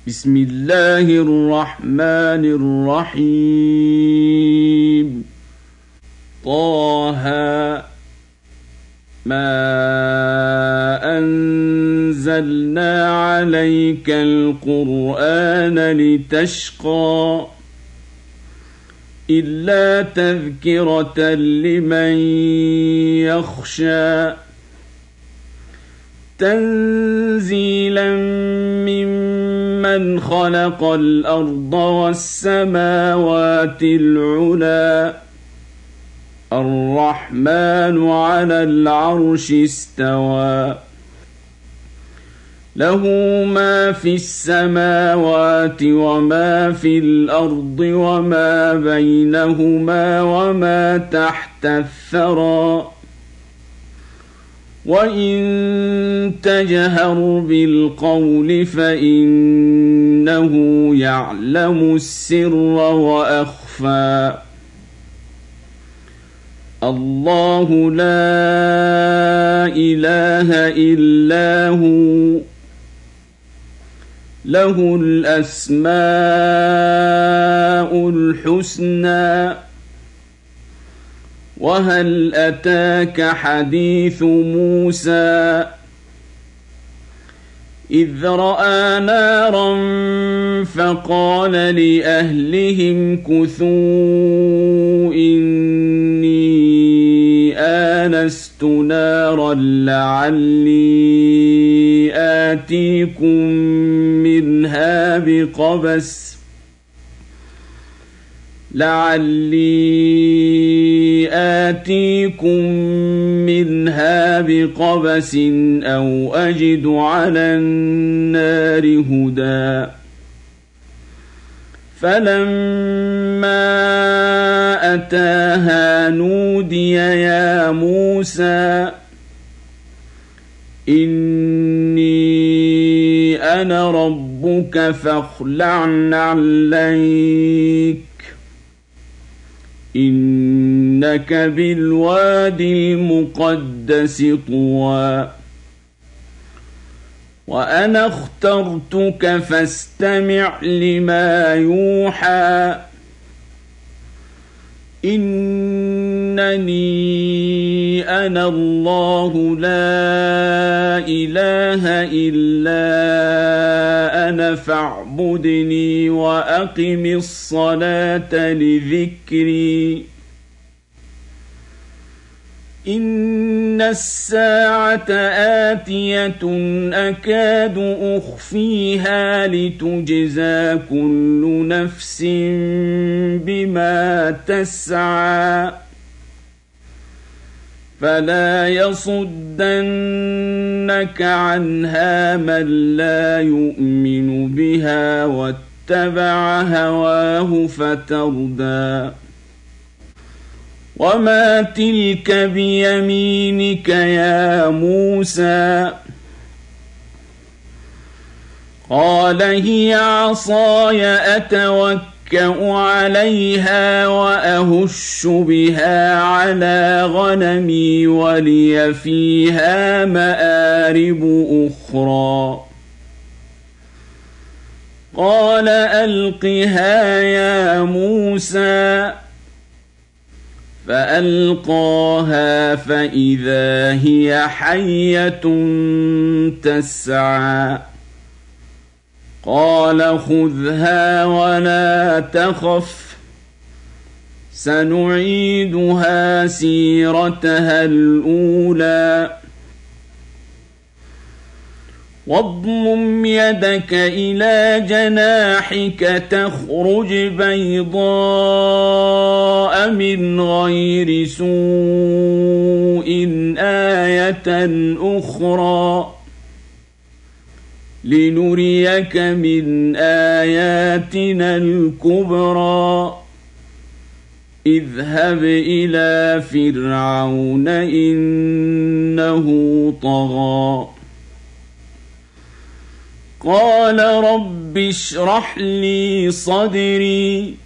بسم الله الرحمن الرحيم. طه ما أنزلنا عليك القرآن لتشقى إلا تذكرة لمن يخشى تنزيلا ممن خلق الأرض والسماوات العلى الرحمن على العرش استوى له ما في السماوات وما في الأرض وما بينهما وما تحت الثرى وإن تجهر بالقول فإنه يعلم السر وأخفى الله لا إله إلا هو له الأسماء الحسنى وهل أتاك حديث موسى إذ رأى نارا فقال لأهلهم كثوا إني آنست نارا لعلي آتيكم منها بقبس أو أجد على النار هدى فلما أتاها نودي يا موسى إني أنا ربك فاخلع نعليك إنك بالوادي المقدس طوى وأنا اخترتك فاستمع لما يوحى إنني أنا الله لا إله إلا أنا فاعبدني وأقم الصلاة لذكري إن الساعة آتية أكاد أخفيها لتجزى كل نفس بما تسعى فلا يصدنك عنها من لا يؤمن بها واتبع هواه فتردى وما تلك بيمينك يا موسى قال هي عصاي أتوكأ عليها وأهش بها على غنمي ولي فيها مآرب أخرى قال ألقها يا موسى فألقاها فإذا هي حية تسعى قال خذها ولا تخف سنعيدها سيرتها الأولى واضمم يدك إلى جناحك تخرج بيضاء من غير سوء آية أخرى لنريك من آياتنا الكبرى اذهب إلى فرعون إنه طغى قال رب اشرح لي صدري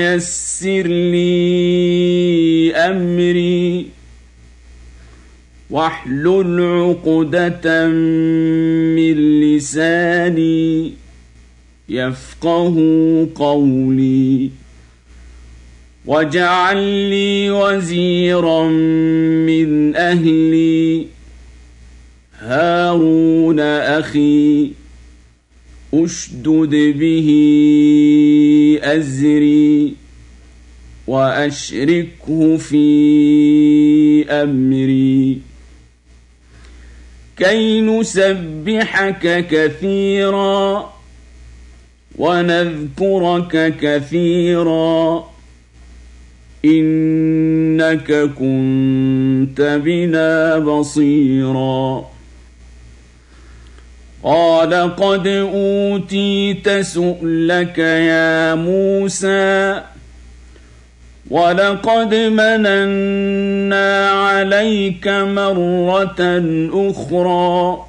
ويسر لي أمري واحلل عقدة من لساني يفقه قولي واجعل لي وزيرا من أهلي هارون أخي أشدد به أزري وأشركه في أمري كي نسبحك كثيرا ونذكرك كثيرا إنك كنت بنا بصيرا قال قد أوتيت سؤلك يا موسى ولقد مننا عليك مرة أخرى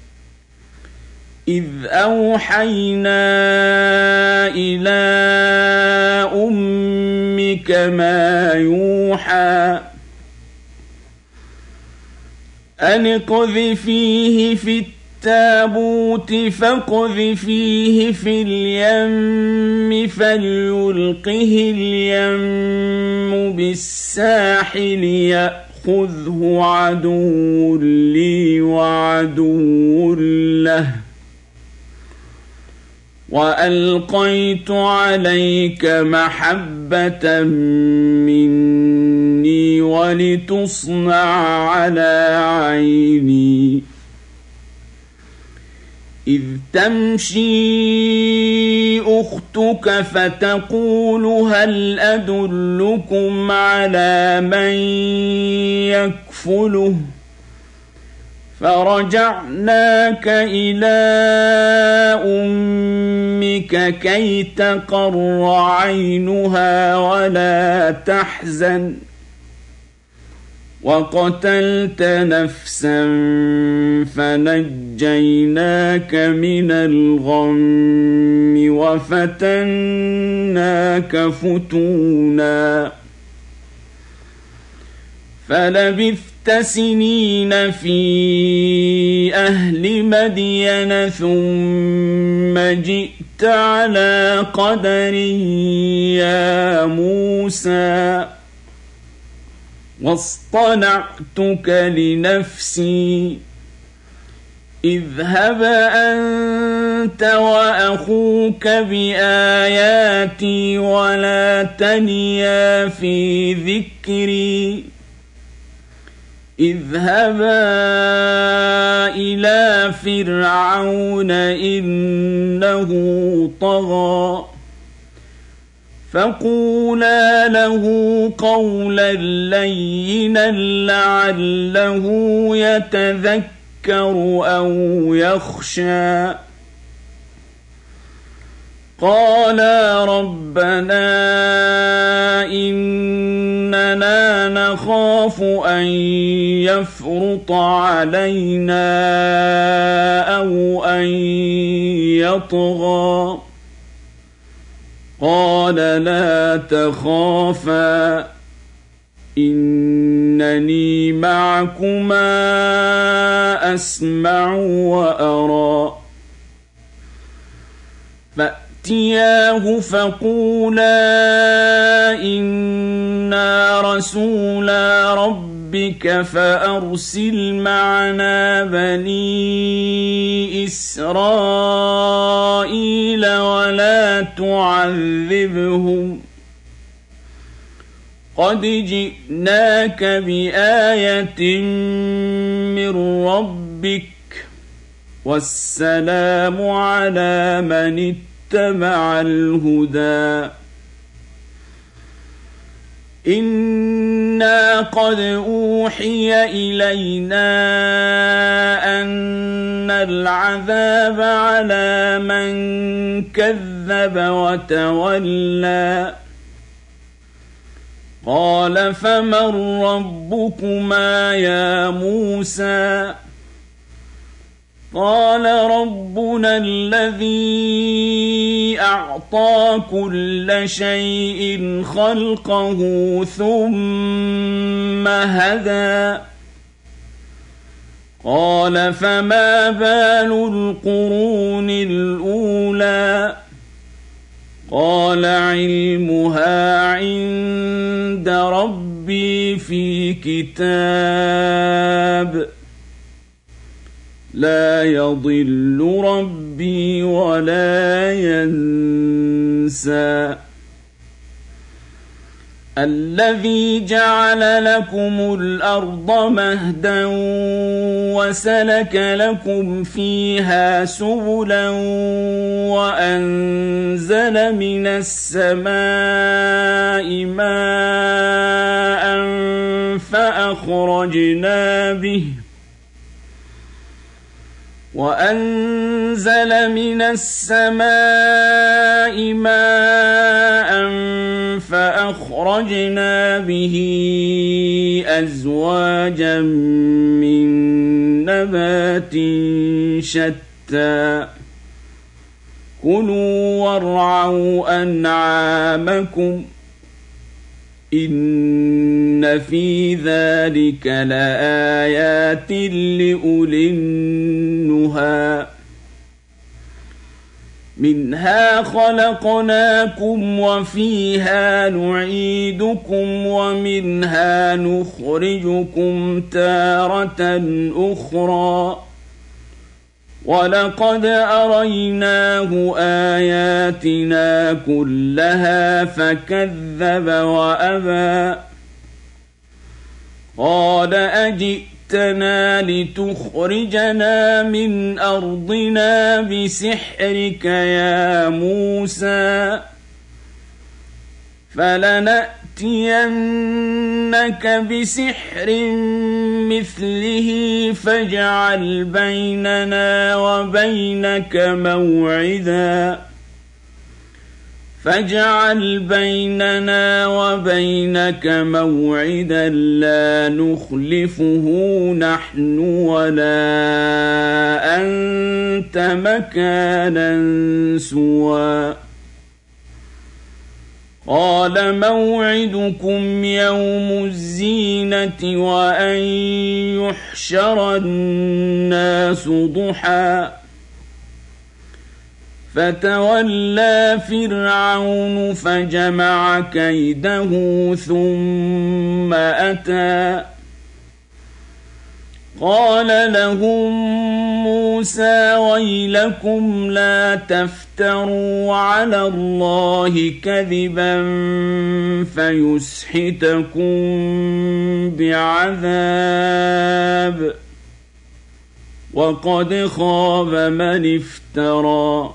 إذ أوحينا إلى أمك ما يوحى أن اقذفيه في التابوت فاقذفيه في اليم فليلقه اليم بالساحل يأخذه عدو لي وعدو له وألقيت عليك محبة مني ولتصنع على عيني إذ تمشي أختك فتقول هل أدلكم على من يكفله فرجعناك إلى أمك كي تقر عينها ولا تحزن وقتلت نفسا فنجيناك من الغم وفتناك فتونا فلبثت سنين في أهل مدين ثم جئت على قدر يا موسى واصطنعتك لنفسي اذهب أنت وأخوك بآياتي ولا تنيا في ذكري اذهبا إلى فرعون إنه طغى فقولا له قولا لينا لعله يتذكر أو يخشى قالا ربنا إننا نخاف أن يفرط علينا أو أن يطغى قال لا تخافا إنني معكما أسمع وأرى فأتياه فقولا إنا رسولا ربك فأرسل معنا بني إسرائيل ولا تعذبهم قد جئناك بآية من ربك والسلام على من اتبع الهدى إنا قد أوحي إلينا أن العذاب على من كذب وتولى قال فمن ربكما يا موسى قال ربنا الذي أعطى كل شيء خلقه ثم هدى قال فما بال القرون الأولى قال علمها عند ربي في كتاب لا يضل ربي ولا ينسى الذي جعل لكم الأرض مهدا وسلك لكم فيها سبلا وأنزل من السماء ماء فأخرجنا به أزواجا من نبات شتى كلوا وارعوا أنعامكم إن في ذلك لآيات لأولي النهى منها خلقناكم وفيها نعيدكم ومنها نخرجكم تارة أخرى ولقد أريناه آياتنا كلها فكذب وأبى قال أجئتنا لتخرجنا من أرضنا بسحرك يا موسى فلنأتينك بسحر مثله فاجعل بيننا وبينك موعدا لا نخلفه نحن ولا أنت مكانا سوى قال موعدكم يوم الزينة وأن يحشر الناس ضحى فتولى فرعون فجمع كيده ثم أتى قال لهم موسى ويلكم لا تفتروا على الله كذبا فيسحتكم بعذاب وقد خاب من افترى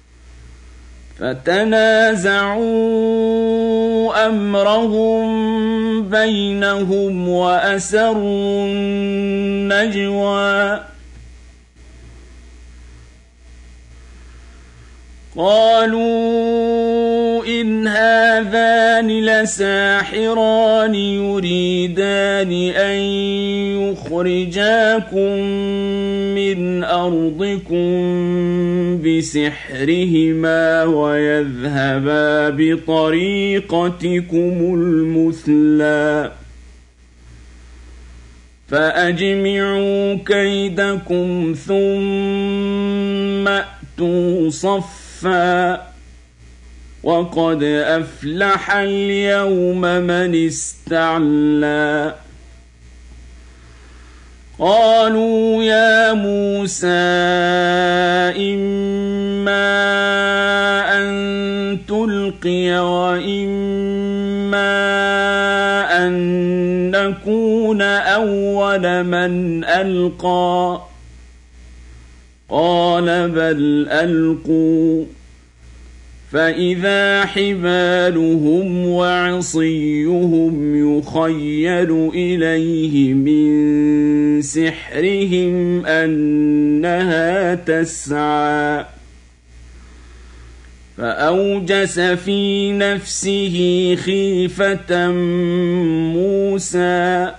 فتنازعوا أمرهم بينهم وأسروا النجوى قالوا إن هذان لساحران يريدان أن يخرجاكم من أرضكم بسحرهما ويذهبا بطريقتكم المثلى فأجمعوا كيدكم ثم أتوا صفا وقد أفلح اليوم من استعلى قالوا يا موسى إما أن تلقي وإما أن نكون أول من ألقى قال بل ألقوا فإذا حبالهم وعصيهم يخيل إليه من سحرهم أنها تسعى فأوجس في نفسه خيفة موسى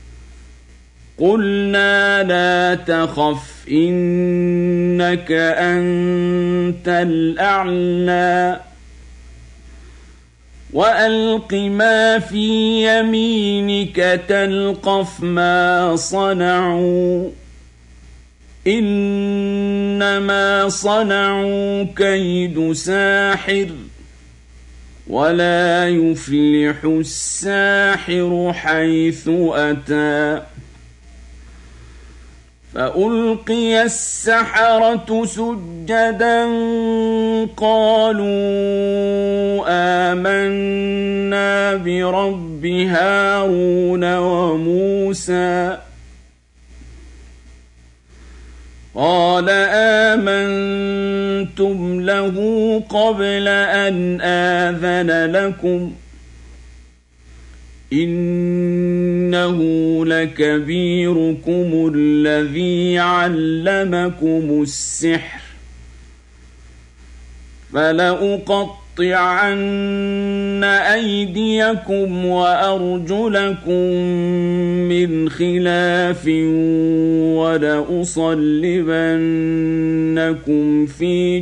قلنا لا تخف إنك أنت الأعلى وألق ما في يمينك تلقف ما صنعوا إنما صنعوا كيد ساحر ولا يفلح الساحر حيث أتى فألقي السحرة سجدا قالوا آمنا برب هارون وموسى قال آمنتم له قبل أن آذن لكم إنه لكبيركم الذي علمكم السحر فلأقطعن أيديكم وأرجلكم من خلاف ولأصلبنكم في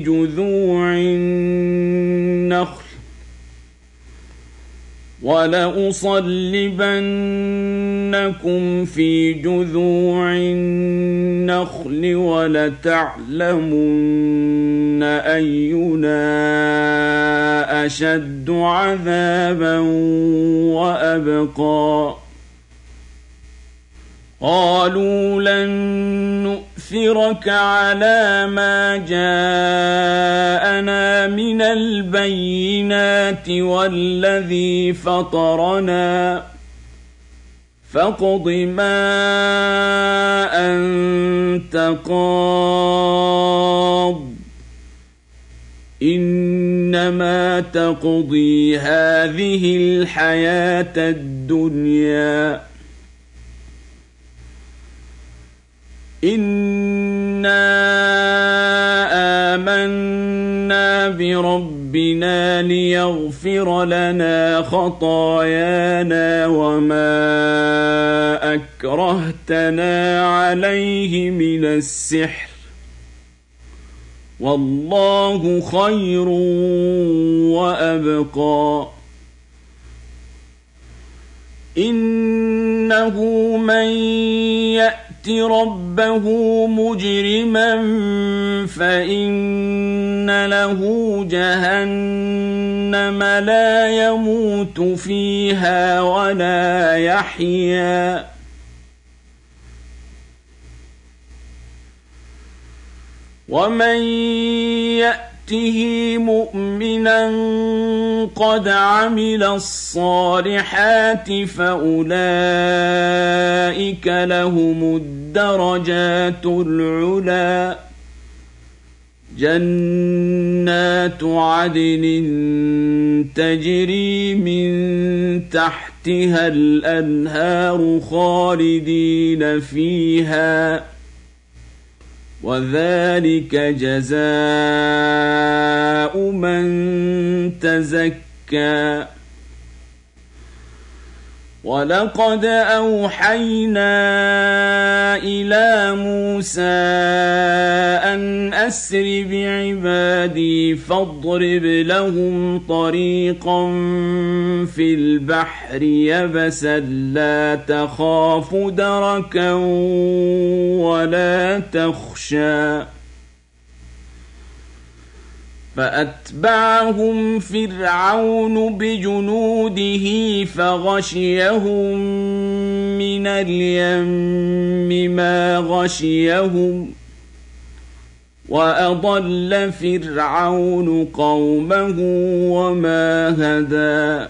جذوع النخل ولتعلمن أينا أشد عذابا وأبقى قالوا لن نؤثرك على ما جاءنا من البينات والذي فطرنا فاقض ما أنت قاض إنما تقضي هذه الحياة الدنيا إنا آمنا بربنا ليغفر لنا خطايانا وما أكرهتنا عليه من السحر والله خير وأبقى إنه من يأت ربه مجرما فإن له جهنم لا يموت فيها ولا يحيا ومن يأته مؤمنا قد عمل الصالحات فأولئك لهم الدرجات العلى جنات عدن تجري من تحتها الأنهار خالدين فيها وذلك جزاء من تزكى ولقد أوحينا إلى موسى أن أسر بعبادي فاضرب لهم طريقا في البحر يبسا لا تخاف دركا ولا تخشى فأتبعهم فرعون بجنوده فغشيهم من اليم ما غشيهم وأضل فرعون قومه وما هدى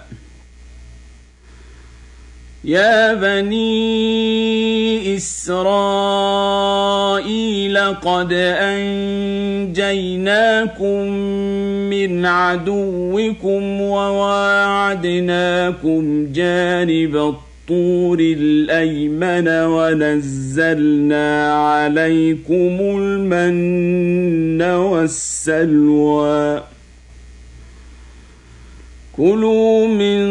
يا بني إسرائيل قد أنجيناكم من عدوكم وواعدناكم جانب الطور الأيمن ونزلنا عليكم المن والسلوى كلوا من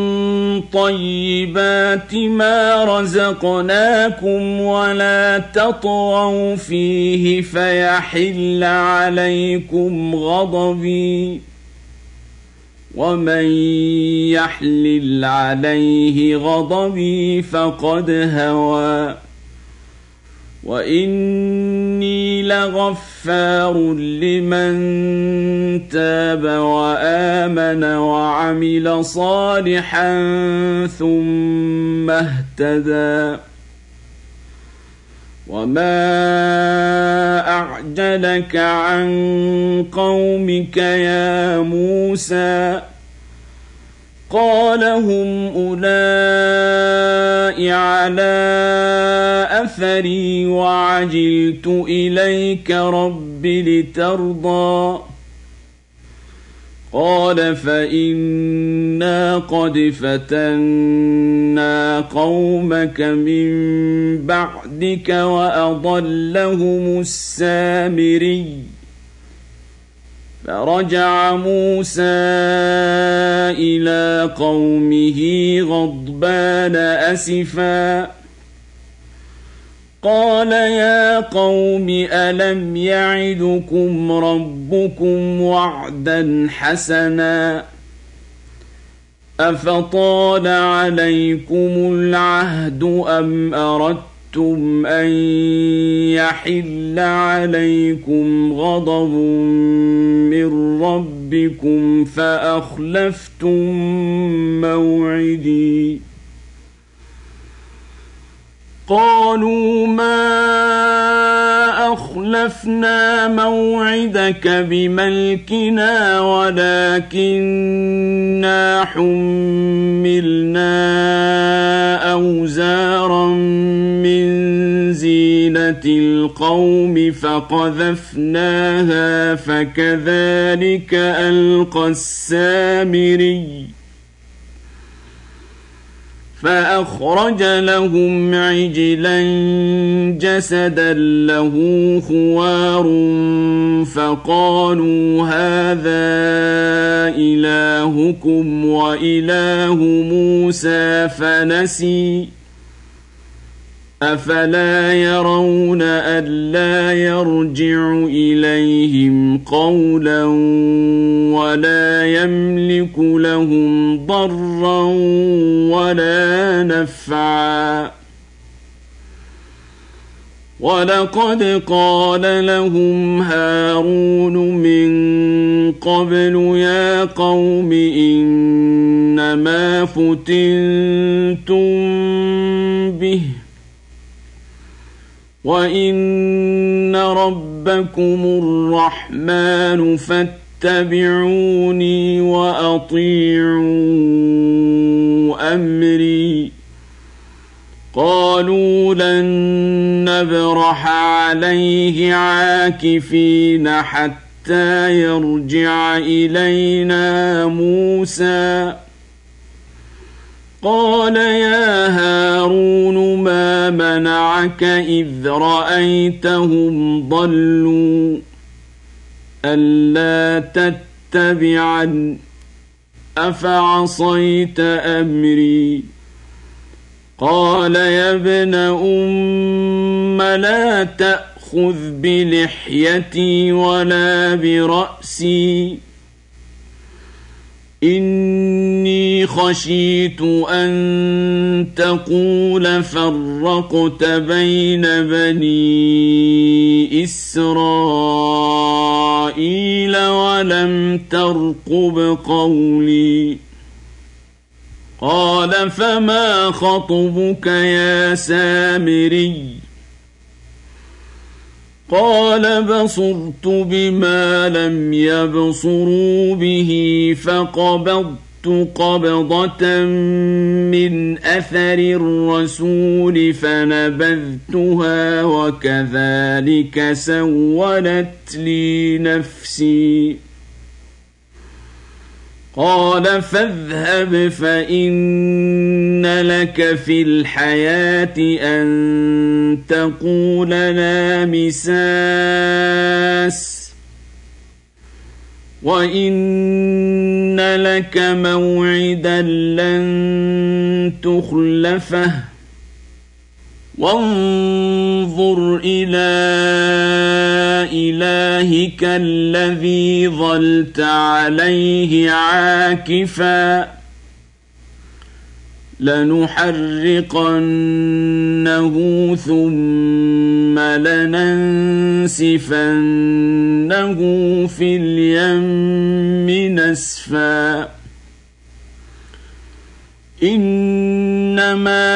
طيبات ما رزقناكم ولا تطغوا فيه فيحل عليكم غضبي ومن يحلل عليه غضبي فقد هوى وإني لغفار لمن تاب وآمن وعمل صالحا ثم اهتدى وما أعجلك عن قومك يا موسى قال هم أولئك على أثري وعجلت إليك رب لترضى قال فإنا قد فتنا قومك من بعدك وأضلهم السامري فرجع موسى إلى قومه غضبان أسفا قال يا قوم ألم يعدكم ربكم وعدا حسنا أفطال عليكم العهد أم أردتم أن يحل عليكم غضب من ربكم فأخلفتم موعدي قالوا ما أخلفنا موعدك بملكنا ولكننا حملنا أوزارا من زينة القوم فقذفناها فكذلك ألقى السامري فأخرج لهم عجلا جسدا له خوار فقالوا هذا إلهكم وإله موسى فنسي أفلا يرون ألا يرجع إليهم قولا ولا يملك لهم ضرا ولا نفعا ولقد قال لهم هارون من قبل يا قوم إنما فتنتم به وإن ربكم الرحمن فاتبعوني وأطيعوا أمري قالوا لن نبرح عليه عاكفين حتى يرجع إلينا موسى قال يا هارون ما منعك إذ رأيتهم ضلوا ألا تتبعن أفعصيت أمري قال يا ابن لا تأخذ بلحيتي ولا برأسي إني خشيت أن تقول فرقت بين بني إسرائيل ولم ترقب قولي قال فما خطبك يا سامري قال بصرت بما لم يبصروا به فقبضت قبضة من أثر الرسول فنبذتها وكذلك سولت لي نفسي قال فاذهب فإن لك في الحياة أن تقول لا مساس وإن لك موعدا لن تخلفه وانظر إلى إلهك الذي ظلت عليه عاكفا لنحرقنه ثم لننسفنه في اليم نسفا إنما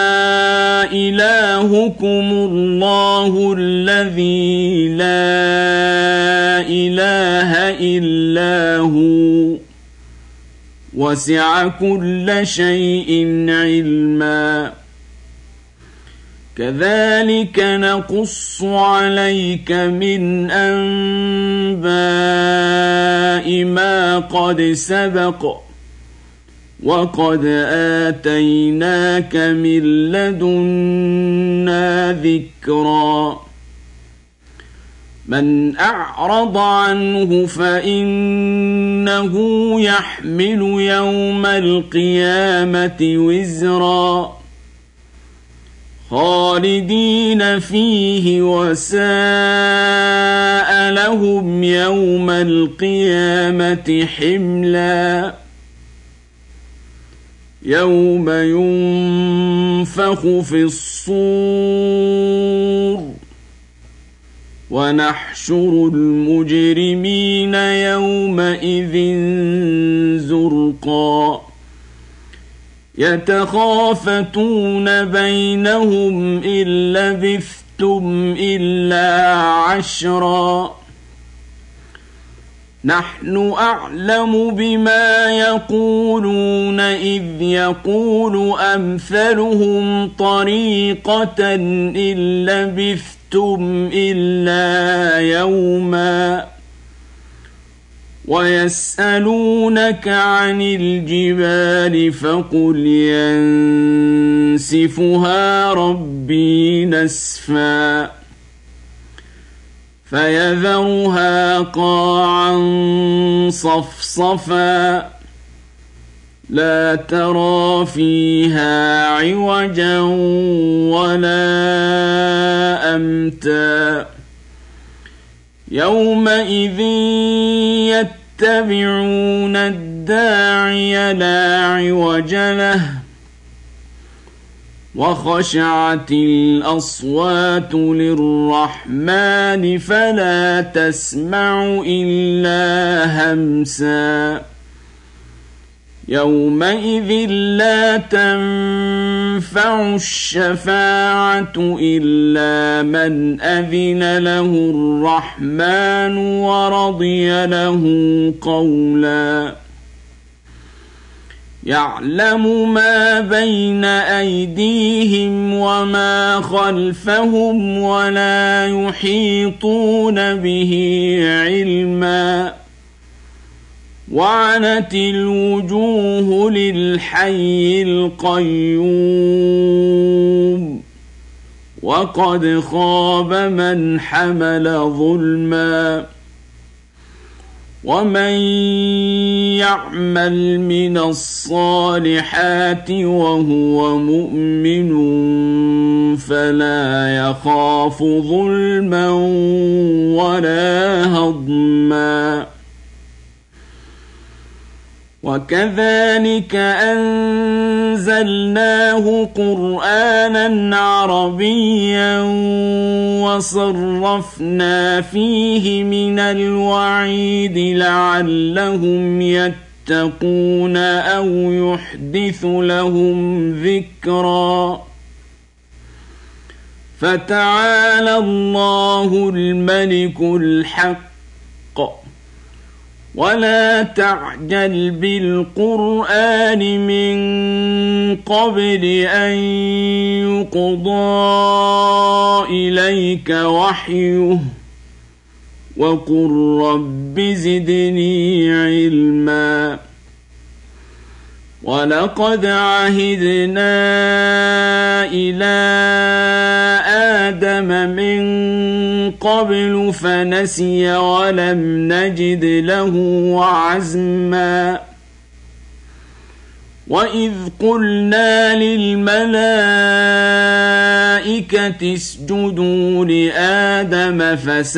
إلهكم الله الذي لا إله إلا هو وسع كل شيء علما كذلك نقص عليك من أنباء ما قد سبق وقد آتيناك من لدنا ذكرا من أعرض عنه فإنه يحمل يوم القيامة وزرا خالدين فيه وساء لهم يوم القيامة حملا يوم ينفخ في الصور ونحشر المجرمين يومئذ زرقا يتخافتون بينهم إن لبثتم إلا عشرا نحن أعلم بما يقولون إذ يقول أمثلهم طريقة إن لبثتم إلا يوما ويسألونك عن الجبال فقل ينسفها ربي نسفا فيذرها قاعا صفصفا لا ترى فيها عوجا ولا أمتا يومئذ يتبعون الداعي لا عوج له وخشعت الأصوات للرحمن فلا تسمع إلا همسا يومئذ لا تنفع الشفاعة إلا من أذن له الرحمن ورضي له قولا يعلم ما بين أيديهم وما خلفهم ولا يحيطون به علما وعنت الوجوه للحي القيوم وقد خاب من حمل ظلما ومن يعمل من الصالحات وهو مؤمن فلا يخاف ظلما ولا هضما وكذلك أنزلناه قرآنا عربيا وصرفنا فيه من الوعيد لعلهم يتقون أو يحدث لهم ذكرا فتعالى الله الملك الحق ولا تعجل بالقرآن من قبل أن يقضى إليك وحيه وقل رب زدني علما ولقد عهدنا إلى آدم من قبل فنسي ولم نجد له عزما وإذ قلنا للملائكة اسجدوا لآدم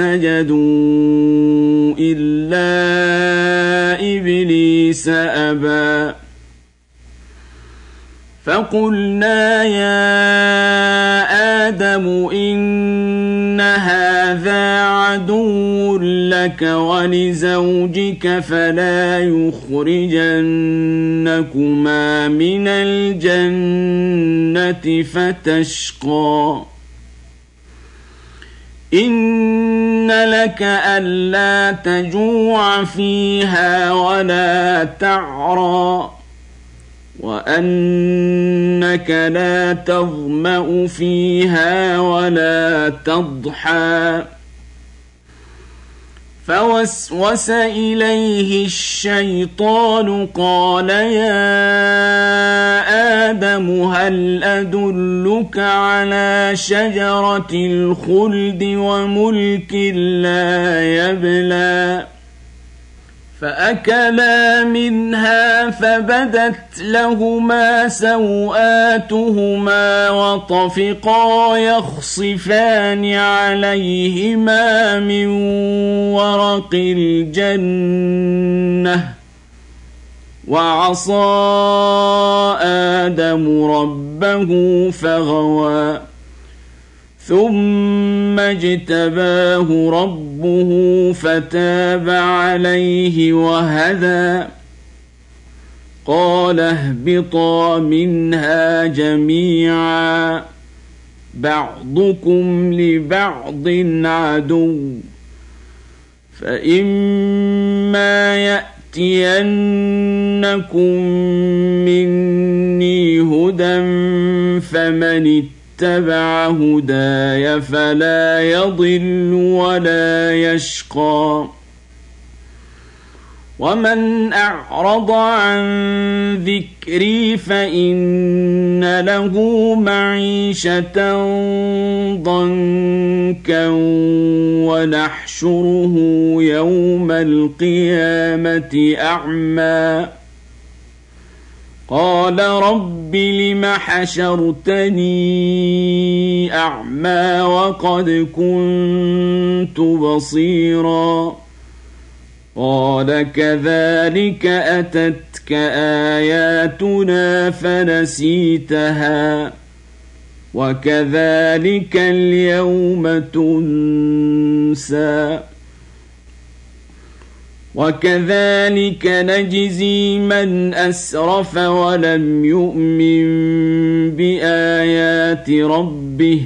فسجدوا إلا إبليس أبى فقلنا يا آدم إن هذا عدو لك ولزوجك فلا يخرجنكما من الجنة فتشقى إن لك ألا تجوع فيها ولا تعرى وأنك لا تظمأ فيها ولا تضحى فوسوس إليه الشيطان قال يا آدم هل أدلك على شجرة الخلد وملك لا يبلى فأكلا منها فبدت لهما سوآتهما وطفقا يخصفان عليهما من ورق الجنة وعصى آدم ربه فغوى ثم اجتباه ربه فتاب عليه وهدى قال اهبطا منها جميعا بعضكم لبعض عدو فإما يأتينكم مني هدى فمن اتبع هداي فلا يضل ولا يشقى ومن أعرض عن ذكري فإن له معيشة ضنكا ونحشره يوم القيامة أعمى قال رب لم حشرتني أعمى وقد كنت بصيرا قال كذلك أتتك آياتنا فنسيتها وكذلك اليوم تنسى وكذلك نجزي من أسرف ولم يؤمن بآيات ربه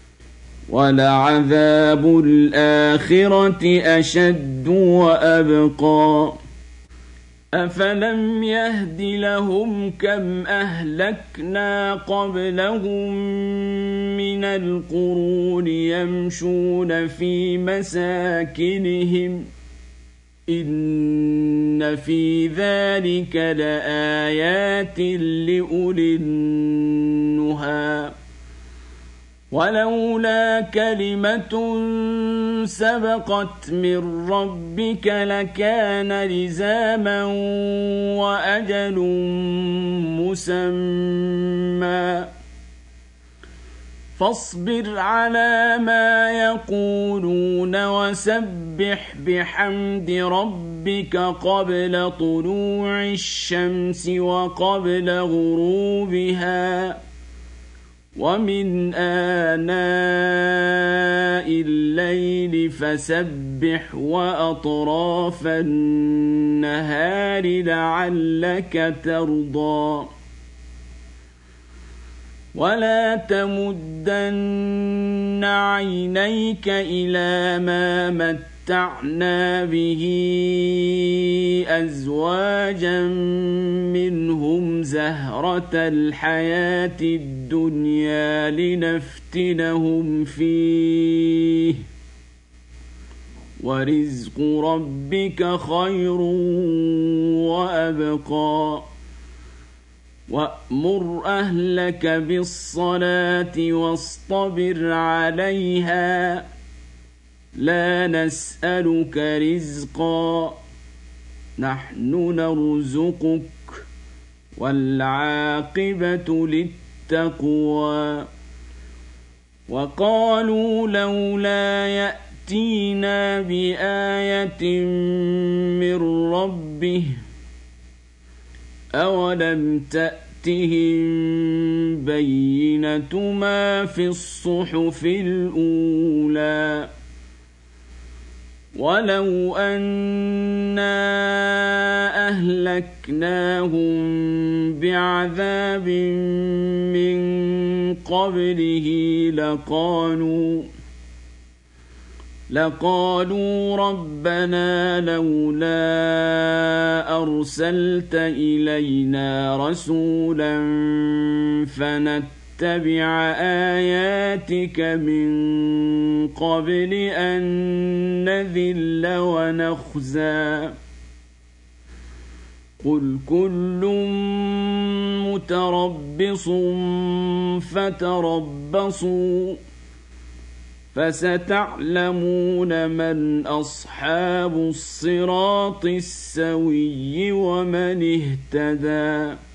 ولعذاب الآخرة أشد وأبقى أفلم يهد لهم كم أهلكنا قبلهم من القرون يمشون في مساكنهم إن في ذلك لآيات لأولي النهى ولولا كلمة سبقت من ربك لكان لزاما وأجل مسمى فاصبر على ما يقولون وسبح بحمد ربك قبل طلوع الشمس وقبل غروبها ومن آناء الليل فسبح وأطراف النهار لعلك ترضى ولا تمدن عينيك إلى ما متعنا به أزواجا منهم زهرة الحياة الدنيا لنفتنهم فيه ورزق ربك خير وأبقى وأمر أهلك بالصلاة واصطبر عليها لا نسألك رزقا نحن نرزقك والعاقبة للتقوى وقالوا لولا يأتينا بآية من ربه أولم تأتهم تأتهم بينة ما في الصحف الأولى ولو أنا أهلكناهم بعذاب من قبله لقالوا ربنا لولا أرسلت إلينا رسولا فنتبع آياتك من قبل أن نذل ونخزى قل كل متربص فتربصوا فستعلمون من أصحاب الصراط السوي ومن اهتدى